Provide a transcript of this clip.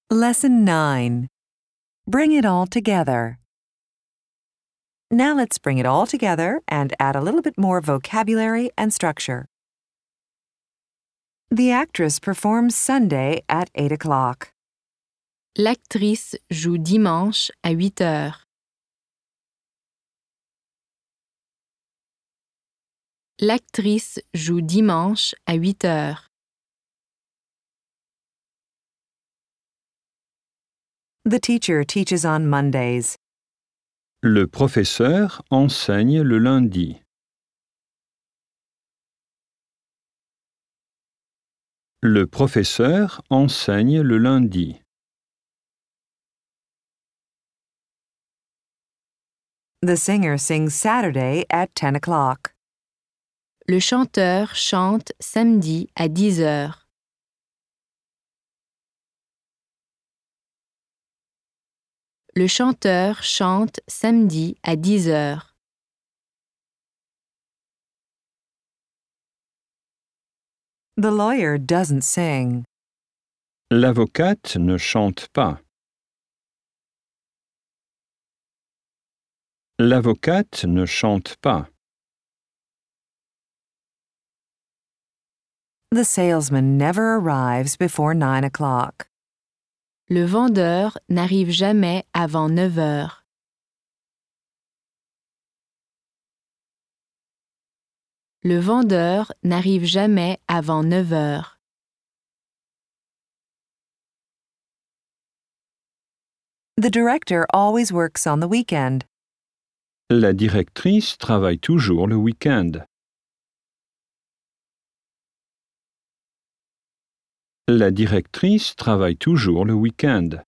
Lesson 9. Bring it all together. Now let's bring it all together and add a little bit more vocabulary and structure. The actress performs Sunday at 8 o'clock. L'actrice joue dimanche à 8 heures. L'actrice joue dimanche à 8 heures. The teacher teaches on Mondays. Le professeur enseigne le lundi. Le professeur enseigne le lundi. The singer sings Saturday at 10 o'clock. Le chanteur chante samedi à 10 heures. Le chanteur chante samedi à 10 heures. The lawyer doesn't sing. L'avocate ne chante pas. L'avocate ne chante pas. The salesman never arrives before 9 o'clock. Le vendeur n'arrive jamais avant 9 heures. Le vendeur n'arrive jamais avant 9 heures. The director always works on the weekend. La directrice travaille toujours le week-end. La directrice travaille toujours le week-end.